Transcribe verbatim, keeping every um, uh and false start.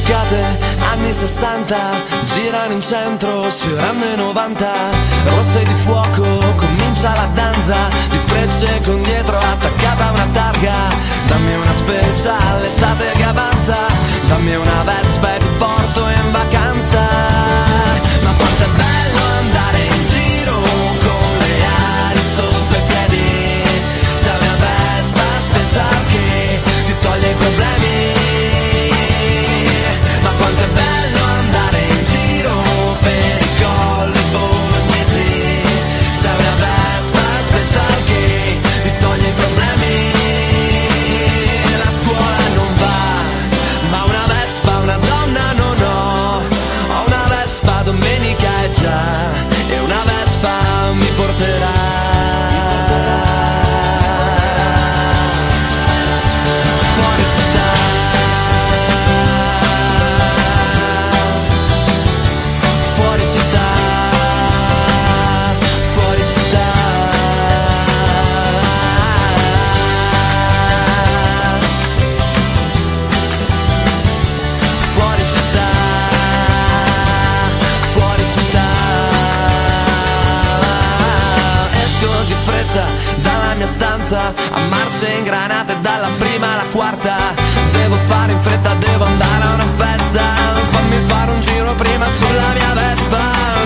toccate, anni sessanta, girano in centro, sfiorando i novanta. Rosse di fuoco, comincia la danza, di frecce con dietro attaccata a una targa. Dammi una special, l'estate che avanza, dammi una Vespa e ti porto in vacanza. Ma quanto è bello andare in giro con le ali sotto i piedi. Sei una Vespa special che ti toglie i problemi. Ma quanto è bello andare in giro per i colli bolognesi. Sei una Vespa special che ti toglie i problemi. La scuola non va, ma una Vespa, una donna non ho. Ho una Vespa, domenica è già, e una Vespa mi porterà. Fuori città, fuori città, fuori città. Fuori città, fuori città. Esco di fretta dalla mia stanza, a marce ingranate dalla prima alla quarta. Devo fare in fretta, devo andare a una festa. Fammi fare un giro prima sulla mia Vespa.